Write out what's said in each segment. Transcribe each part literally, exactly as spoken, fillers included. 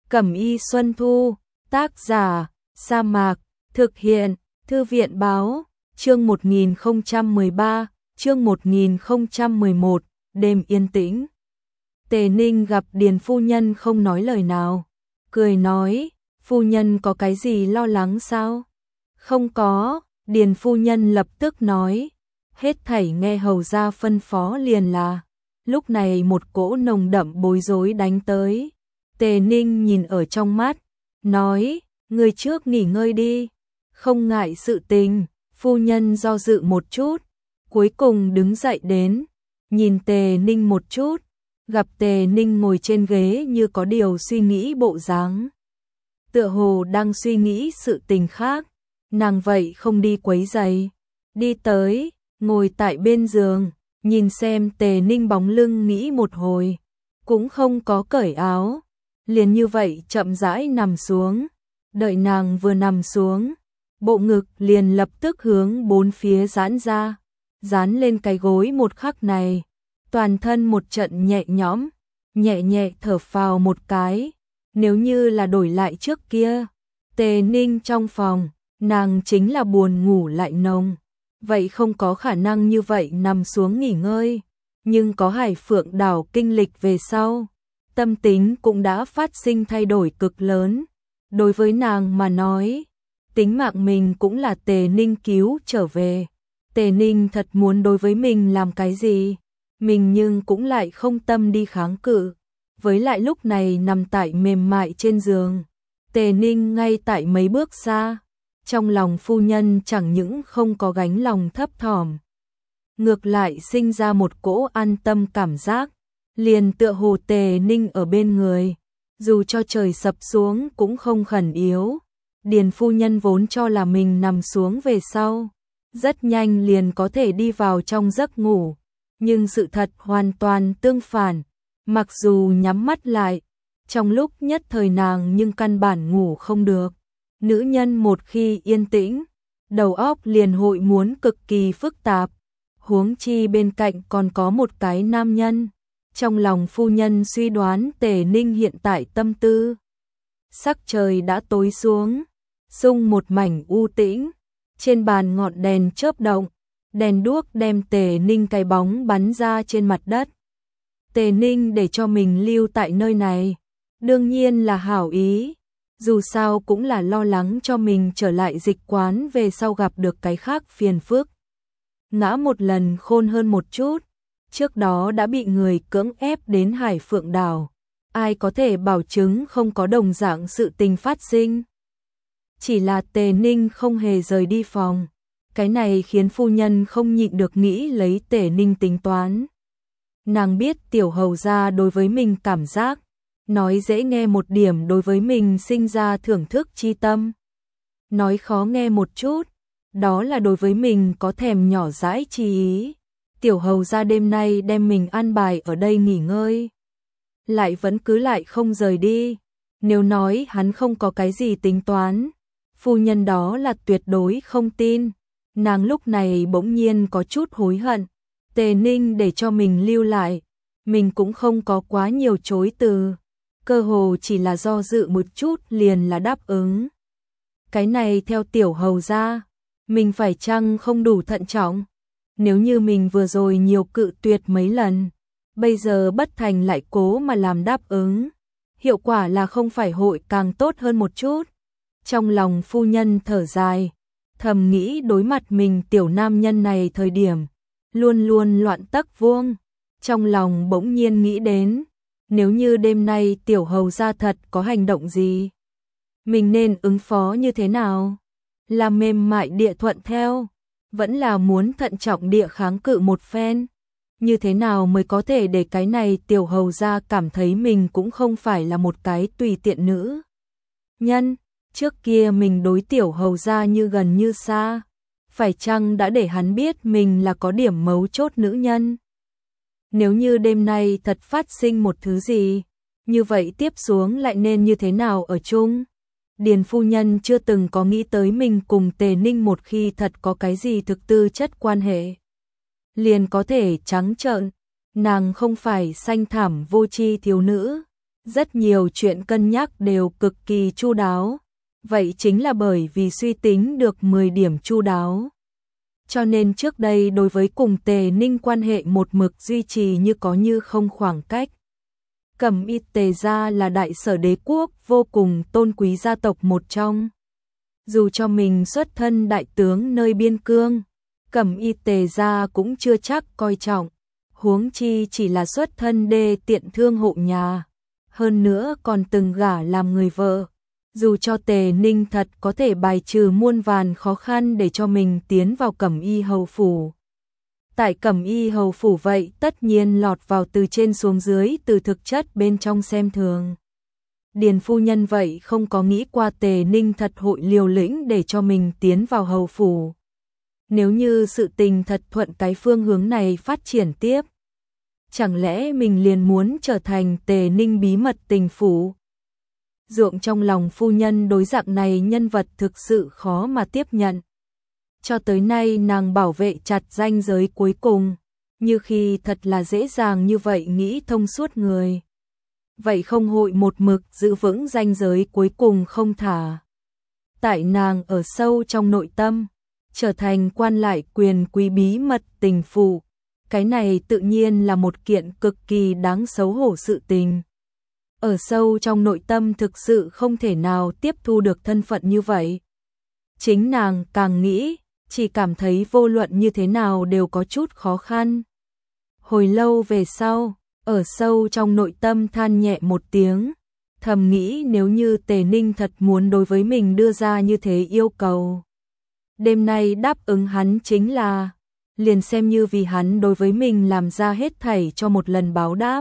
Cẩm y Xuân Thu, tác giả, Sa Mạc, thực hiện, Thư viện báo, chương một nghìn không trăm mười ba, chương một nghìn không trăm mười một, đêm yên tĩnh. Tề Ninh gặp Điền phu nhân không nói lời nào, cười nói, phu nhân có cái gì lo lắng sao? Không có, Điền phu nhân lập tức nói, hết thảy nghe hầu gia phân phó liền là. Lúc này một cỗ nồng đậm bối rối đánh tới. Tề Ninh nhìn ở trong mắt, nói, người trước nghỉ ngơi đi, không ngại sự tình. Phu nhân do dự một chút, cuối cùng đứng dậy đến, nhìn Tề Ninh một chút, gặp Tề Ninh ngồi trên ghế như có điều suy nghĩ bộ dáng. Tựa hồ đang suy nghĩ sự tình khác, nàng vậy không đi quấy rầy, đi tới, ngồi tại bên giường, nhìn xem Tề Ninh bóng lưng nghĩ một hồi, cũng không có cởi áo, liền như vậy chậm rãi nằm xuống, đợi nàng vừa nằm xuống, bộ ngực liền lập tức hướng bốn phía giãn ra, dán lên cái gối một khắc này, toàn thân một trận nhẹ nhõm, nhẹ nhẹ thở phào một cái, nếu như là đổi lại trước kia, Tề Ninh trong phòng, nàng chính là buồn ngủ lại nồng, vậy không có khả năng như vậy nằm xuống nghỉ ngơi, nhưng có Hải Phượng đảo kinh lịch về sau, tâm tính cũng đã phát sinh thay đổi cực lớn, đối với nàng mà nói, tính mạng mình cũng là Tề Ninh cứu trở về. Tề Ninh thật muốn đối với mình làm cái gì, mình nhưng cũng lại không tâm đi kháng cự. Với lại lúc này nằm tại mềm mại trên giường, Tề Ninh ngay tại mấy bước xa, trong lòng phu nhân chẳng những không có gánh lòng thấp thỏm, ngược lại sinh ra một cỗ an tâm cảm giác, liền tựa hồ Tề Ninh ở bên người, dù cho trời sập xuống cũng không khẩn yếu. Điền phu nhân vốn cho là mình nằm xuống về sau, rất nhanh liền có thể đi vào trong giấc ngủ, nhưng sự thật hoàn toàn tương phản, mặc dù nhắm mắt lại, trong lúc nhất thời nàng nhưng căn bản ngủ không được. Nữ nhân một khi yên tĩnh, đầu óc liền hội muốn cực kỳ phức tạp, huống chi bên cạnh còn có một cái nam nhân. Trong lòng phu nhân suy đoán Tề Ninh hiện tại tâm tư. Sắc trời đã tối xuống, xung một mảnh u tĩnh, trên bàn ngọn đèn chớp động, đèn đuốc đem Tề Ninh cái bóng bắn ra trên mặt đất. Tề Ninh để cho mình lưu tại nơi này, đương nhiên là hảo ý, dù sao cũng là lo lắng cho mình trở lại dịch quán về sau gặp được cái khác phiền phức. Ngã một lần khôn hơn một chút, trước đó đã bị người cưỡng ép đến Hải Phượng đảo, ai có thể bảo chứng không có đồng dạng sự tình phát sinh. Chỉ là Tề Ninh không hề rời đi phòng, cái này khiến phu nhân không nhịn được nghĩ lấy Tề Ninh tính toán. Nàng biết tiểu hầu gia đối với mình cảm giác, nói dễ nghe một điểm đối với mình sinh ra thưởng thức chi tâm. Nói khó nghe một chút, đó là đối với mình có thèm nhỏ dãi chi ý. Tiểu hầu gia đêm nay đem mình an bài ở đây nghỉ ngơi, lại vẫn cứ lại không rời đi. Nếu nói hắn không có cái gì tính toán, phu nhân đó là tuyệt đối không tin. Nàng lúc này bỗng nhiên có chút hối hận. Tề Ninh để cho mình lưu lại, mình cũng không có quá nhiều chối từ, cơ hồ chỉ là do dự một chút liền là đáp ứng. Cái này theo tiểu hầu gia, mình phải chăng không đủ thận trọng? Nếu như mình vừa rồi nhiều cự tuyệt mấy lần, bây giờ bất thành lại cố mà làm đáp ứng, hiệu quả là không phải hội càng tốt hơn một chút. Trong lòng phu nhân thở dài, thầm nghĩ đối mặt mình tiểu nam nhân này thời điểm, luôn luôn loạn tắc vuông. Trong lòng bỗng nhiên nghĩ đến, nếu như đêm nay tiểu hầu gia thật có hành động gì, mình nên ứng phó như thế nào? Là mềm mại địa thuận theo, vẫn là muốn thận trọng địa kháng cự một phen? Như thế nào mới có thể để cái này tiểu hầu gia cảm thấy mình cũng không phải là một cái tùy tiện nữ nhân? Trước kia mình đối tiểu hầu gia như gần như xa, phải chăng đã để hắn biết mình là có điểm mấu chốt nữ nhân? Nếu như đêm nay thật phát sinh một thứ gì, như vậy tiếp xuống lại nên như thế nào ở chung? Điền phu nhân chưa từng có nghĩ tới mình cùng Tề Ninh một khi thật có cái gì thực tư chất quan hệ, liền có thể trắng trợn. Nàng không phải xanh thảm vô tri thiếu nữ, Rất nhiều chuyện cân nhắc đều cực kỳ chu đáo, vậy chính là bởi vì suy tính được mười điểm chu đáo. Cho nên trước đây đối với cùng Tề Ninh quan hệ một mực duy trì như có như không khoảng cách. Cẩm Y Tề gia là đại sở đế quốc vô cùng tôn quý gia tộc một trong. Dù cho mình xuất thân đại tướng nơi biên cương, Cẩm Y Tề gia cũng chưa chắc coi trọng, huống chi chỉ là xuất thân đê tiện thương hộ nhà, hơn nữa còn từng gả làm người vợ. Dù cho Tề Ninh thật có thể bài trừ muôn vàn khó khăn để cho mình tiến vào Cẩm Y hầu phủ. Tại Cẩm Y hầu phủ vậy tất nhiên lọt vào từ trên xuống dưới, từ thực chất bên trong xem thường. Điền phu nhân vậy không có nghĩ qua Tề Ninh thật hội liều lĩnh để cho mình tiến vào hầu phủ. Nếu như sự tình thật thuận cái phương hướng này phát triển tiếp, chẳng lẽ mình liền muốn trở thành Tề Ninh bí mật tình phủ? Ruộng trong lòng phu nhân đối dạng này nhân vật thực sự khó mà tiếp nhận. Cho tới nay nàng bảo vệ chặt ranh giới cuối cùng, như khi thật là dễ dàng như vậy nghĩ thông suốt người. Vậy không hội một mực giữ vững ranh giới cuối cùng không thả. Tại nàng ở sâu trong nội tâm, trở thành quan lại quyền quý bí mật tình phụ, cái này tự nhiên là một kiện cực kỳ đáng xấu hổ sự tình. Ở sâu trong nội tâm thực sự không thể nào tiếp thu được thân phận như vậy. Chính nàng càng nghĩ, chỉ cảm thấy vô luận như thế nào đều có chút khó khăn. Hồi lâu về sau, ở sâu trong nội tâm than nhẹ một tiếng, thầm nghĩ nếu như Tề Ninh thật muốn đối với mình đưa ra như thế yêu cầu, đêm nay đáp ứng hắn chính là, liền xem như vì hắn đối với mình làm ra hết thảy cho một lần báo đáp.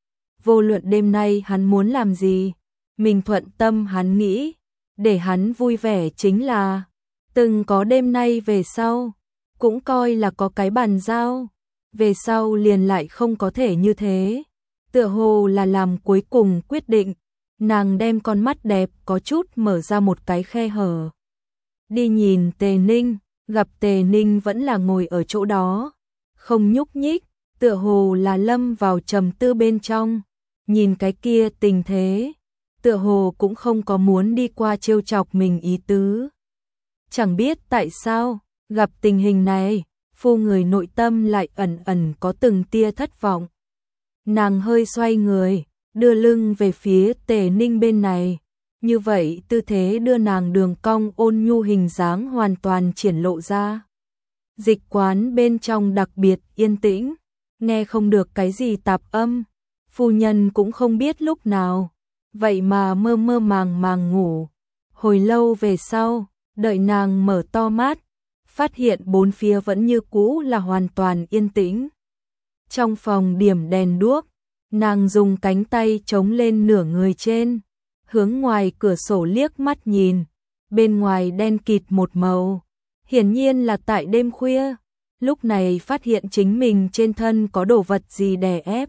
Vô luận đêm nay hắn muốn làm gì, mình thuận tâm hắn nghĩ, để hắn vui vẻ chính là, từng có đêm nay về sau, cũng coi là có cái bàn giao, về sau liền lại không có thể như thế. Tựa hồ là làm cuối cùng quyết định, nàng đem con mắt đẹp có chút mở ra một cái khe hở. Đi nhìn Tề Ninh, gặp Tề Ninh vẫn là ngồi ở chỗ đó, không nhúc nhích, tựa hồ là lâm vào trầm tư bên trong. Nhìn cái kia tình thế, tựa hồ cũng không có muốn đi qua trêu chọc mình ý tứ. Chẳng biết tại sao, gặp tình hình này, phu người nội tâm lại ẩn ẩn có từng tia thất vọng. Nàng hơi xoay người, đưa lưng về phía Tề Ninh bên này. Như vậy tư thế đưa nàng đường cong ôn nhu hình dáng hoàn toàn triển lộ ra. Dịch quán bên trong đặc biệt yên tĩnh, nghe không được cái gì tạp âm. Phu nhân cũng không biết lúc nào, vậy mà mơ mơ màng màng ngủ. Hồi lâu về sau, đợi nàng mở to mắt, phát hiện bốn phía vẫn như cũ là hoàn toàn yên tĩnh. Trong phòng điểm đèn đuốc, nàng dùng cánh tay chống lên nửa người trên, hướng ngoài cửa sổ liếc mắt nhìn, bên ngoài đen kịt một màu. Hiển nhiên là tại đêm khuya, lúc này phát hiện chính mình trên thân có đồ vật gì đè ép.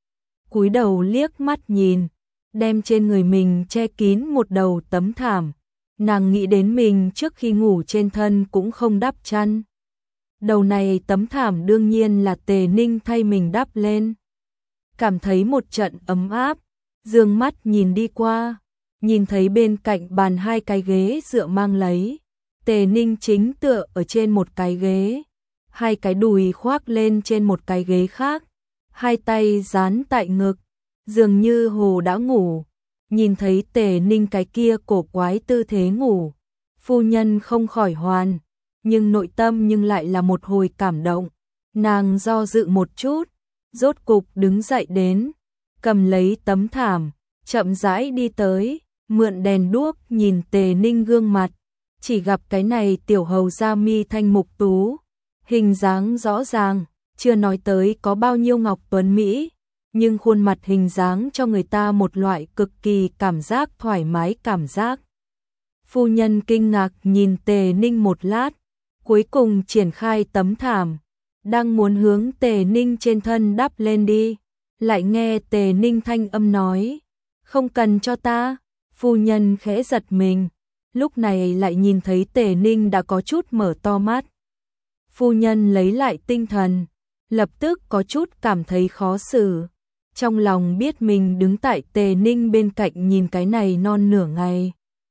Cúi đầu liếc mắt nhìn, đem trên người mình che kín một đầu tấm thảm. Nàng nghĩ đến mình trước khi ngủ trên thân cũng không đắp chăn. Đầu này tấm thảm đương nhiên là Tề Ninh thay mình đắp lên. Cảm thấy một trận ấm áp, dương mắt nhìn đi qua, nhìn thấy bên cạnh bàn hai cái ghế dựa mang lấy. Tề Ninh chính tựa ở trên một cái ghế, hai cái đùi khoác lên trên một cái ghế khác. Hai tay dán tại ngực, dường như hồ đã ngủ. Nhìn thấy Tề Ninh cái kia cổ quái tư thế ngủ, phu nhân không khỏi hoàn, nhưng nội tâm nhưng lại là một hồi cảm động. Nàng do dự một chút, rốt cục đứng dậy đến, cầm lấy tấm thảm, chậm rãi đi tới, mượn đèn đuốc nhìn Tề Ninh gương mặt, chỉ gặp cái này tiểu hầu da mi thanh mục tú, hình dáng rõ ràng. Chưa nói tới có bao nhiêu ngọc tuấn Mỹ, nhưng khuôn mặt hình dáng cho người ta một loại cực kỳ cảm giác thoải mái cảm giác. Phu nhân kinh ngạc nhìn Tề Ninh một lát, cuối cùng triển khai tấm thảm, đang muốn hướng Tề Ninh trên thân đắp lên đi, lại nghe Tề Ninh thanh âm nói, không cần cho ta. Phu nhân khẽ giật mình, lúc này lại nhìn thấy Tề Ninh đã có chút mở to mắt. Phu nhân lấy lại tinh thần, lập tức có chút cảm thấy khó xử. trong lòng biết mình đứng tại Tề Ninh bên cạnh nhìn cái này non nửa ngày.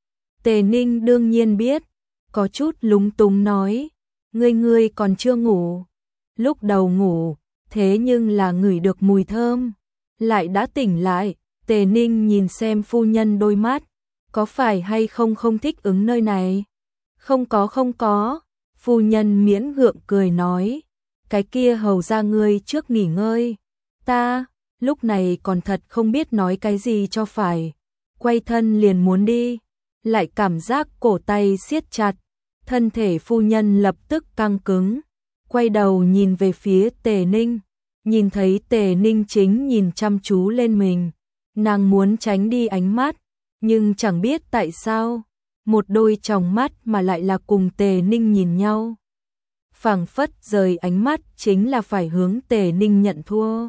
Tề Ninh đương nhiên biết, có chút lúng túng nói, ngươi ngươi còn chưa ngủ. Lúc đầu ngủ, thế nhưng là ngửi được mùi thơm, lại đã tỉnh lại. Tề Ninh nhìn xem phu nhân đôi mắt, có phải hay không không thích ứng nơi này? Không có không có, phu nhân miễn gượng cười nói, cái kia hầu ra ngươi trước nghỉ ngơi. Ta, lúc này còn thật không biết nói cái gì cho phải, quay thân liền muốn đi, lại cảm giác cổ tay siết chặt, thân thể phu nhân lập tức căng cứng, quay đầu nhìn về phía Tề Ninh, nhìn thấy Tề Ninh chính nhìn chăm chú lên mình, nàng muốn tránh đi ánh mắt, nhưng chẳng biết tại sao, một đôi tròng mắt mà lại là cùng Tề Ninh nhìn nhau. Phảng phất rời ánh mắt chính là phải hướng Tề Ninh nhận thua.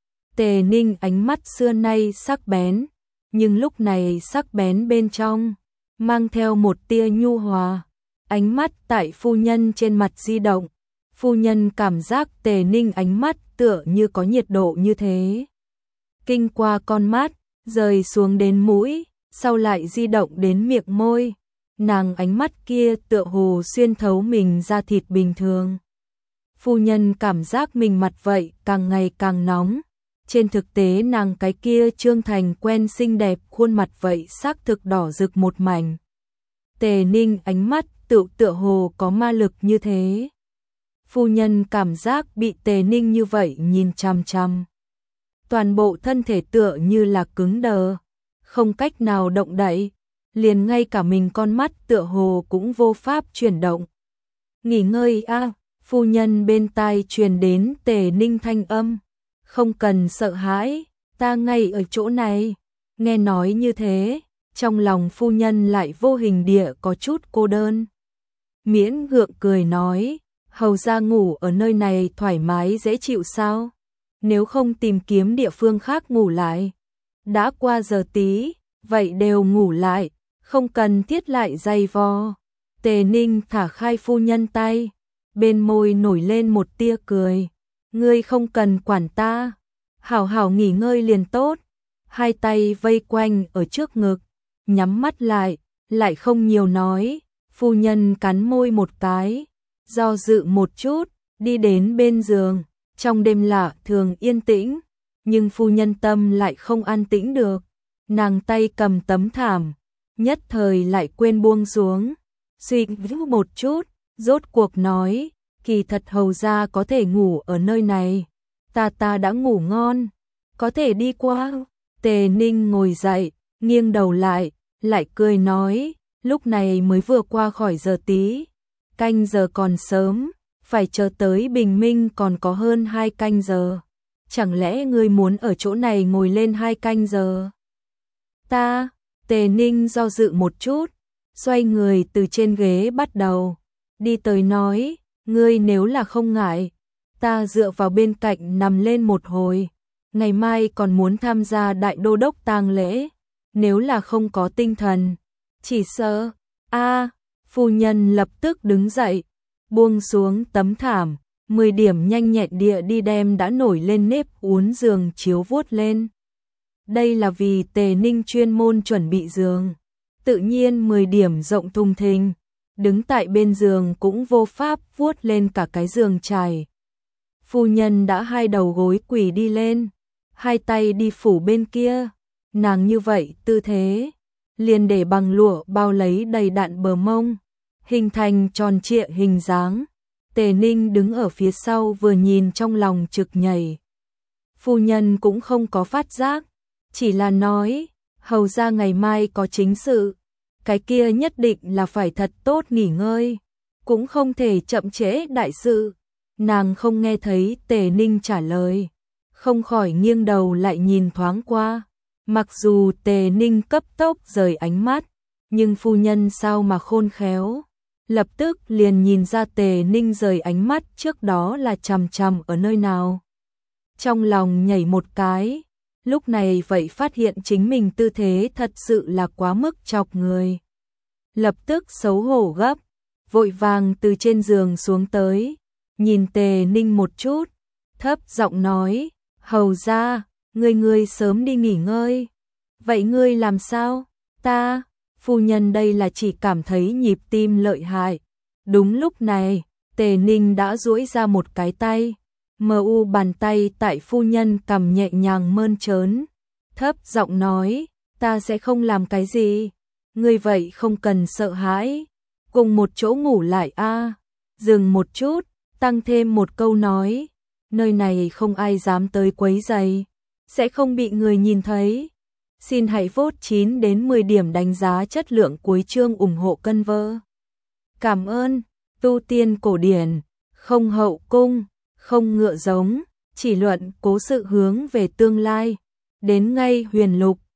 Tề Ninh ánh mắt xưa nay sắc bén, nhưng lúc này sắc bén bên trong, mang theo một tia nhu hòa. Ánh mắt tại phu nhân trên mặt di động, phu nhân cảm giác Tề Ninh ánh mắt tựa như có nhiệt độ như thế. Kinh qua con mắt, rời xuống đến mũi, sau lại di động đến miệng môi. Nàng ánh mắt kia tựa hồ xuyên thấu mình ra thịt bình thường. Phu nhân cảm giác mình mặt vậy càng ngày càng nóng. Trên thực tế nàng cái kia trương thành quen xinh đẹp khuôn mặt vậy xác thực đỏ rực một mảnh. Tề Ninh ánh mắt tự tựa hồ có ma lực như thế. Phu nhân cảm giác bị Tề Ninh như vậy nhìn chằm chằm. Toàn bộ thân thể tựa như là cứng đờ, không cách nào động đậy, liền ngay cả mình con mắt tựa hồ cũng vô pháp chuyển động. Nghỉ ngơi a, à, phu nhân bên tai truyền đến Tề Ninh thanh âm, không cần sợ hãi, ta ngay ở chỗ này. Nghe nói như thế, trong lòng phu nhân lại vô hình địa có chút cô đơn. Miễn gượng cười nói, hầu ra ngủ ở nơi này thoải mái dễ chịu sao? Nếu không tìm kiếm địa phương khác ngủ lại. Đã qua giờ tí, vậy đều ngủ lại, không cần thiết lại dày vò. Tề Ninh thả khai phu nhân tay, bên môi nổi lên một tia cười. Ngươi không cần quản ta, hảo hảo nghỉ ngơi liền tốt. Hai tay vây quanh ở trước ngực, nhắm mắt lại, lại không nhiều nói. Phu nhân cắn môi một cái, do dự một chút, đi đến bên giường. Trong đêm lạ thường yên tĩnh, nhưng phu nhân tâm lại không an tĩnh được. Nàng tay cầm tấm thảm, nhất thời lại quên buông xuống. Suy nghĩ một chút, rốt cuộc nói, kỳ thật hầu ra có thể ngủ ở nơi này. Ta ta đã ngủ ngon, có thể đi qua. Tề Ninh ngồi dậy, nghiêng đầu lại, lại cười nói, lúc này mới vừa qua khỏi giờ tí, canh giờ còn sớm, phải chờ tới bình minh còn có hơn hai canh giờ. Chẳng lẽ ngươi muốn ở chỗ này ngồi lên hai canh giờ? Ta, Tề Ninh do dự một chút, xoay người từ trên ghế bắt đầu, đi tới nói, ngươi nếu là không ngại, ta dựa vào bên cạnh nằm lên một hồi, ngày mai còn muốn tham gia đại đô đốc tang lễ, nếu là không có tinh thần, chỉ sợ, a, phu nhân lập tức đứng dậy, buông xuống tấm thảm, mười điểm nhanh nhẹn địa đi đem đã nổi lên nếp uốn giường chiếu vuốt lên. Đây là vì Tề Ninh chuyên môn chuẩn bị giường, tự nhiên mười điểm rộng thùng thình, đứng tại bên giường cũng vô pháp vuốt lên cả cái giường trải. Phu nhân đã hai đầu gối quỳ đi lên, hai tay đi phủ bên kia, nàng như vậy tư thế, liền để bằng lụa bao lấy đầy đặn bờ mông, hình thành tròn trịa hình dáng. Tề Ninh đứng ở phía sau vừa nhìn trong lòng trực nhảy. Phu nhân cũng không có phát giác, chỉ là nói, hầu ra ngày mai có chính sự, cái kia nhất định là phải thật tốt nghỉ ngơi, cũng không thể chậm trễ đại sự. Nàng không nghe thấy Tề Ninh trả lời, không khỏi nghiêng đầu lại nhìn thoáng qua. Mặc dù Tề Ninh cấp tốc rời ánh mắt, nhưng phu nhân sao mà khôn khéo, lập tức liền nhìn ra Tề Ninh rời ánh mắt trước đó là chằm chằm ở nơi nào. Trong lòng nhảy một cái, lúc này vậy phát hiện chính mình tư thế thật sự là quá mức chọc người. Lập tức xấu hổ gấp, vội vàng từ trên giường xuống tới, nhìn Tề Ninh một chút, thấp giọng nói, hầu ra, Ngươi ngươi sớm đi nghỉ ngơi. Vậy ngươi làm sao? Ta, phu nhân đây là chỉ cảm thấy nhịp tim lợi hại. Đúng lúc này, Tề Ninh đã duỗi ra một cái tay, mờ u bàn tay tại phu nhân cầm nhẹ nhàng mơn trớn, thấp giọng nói, ta sẽ không làm cái gì, ngươi vậy không cần sợ hãi, cùng một chỗ ngủ lại a. Dừng một chút, tăng thêm một câu nói, nơi này không ai dám tới quấy rầy, sẽ không bị người nhìn thấy. Xin hãy vote chín đến mười điểm đánh giá chất lượng cuối chương ủng hộ cân vơ. Cảm ơn. Tu tiên cổ điển, không hậu cung, không ngựa giống, chỉ luận cố sự hướng về tương lai. Đến ngay huyền lục,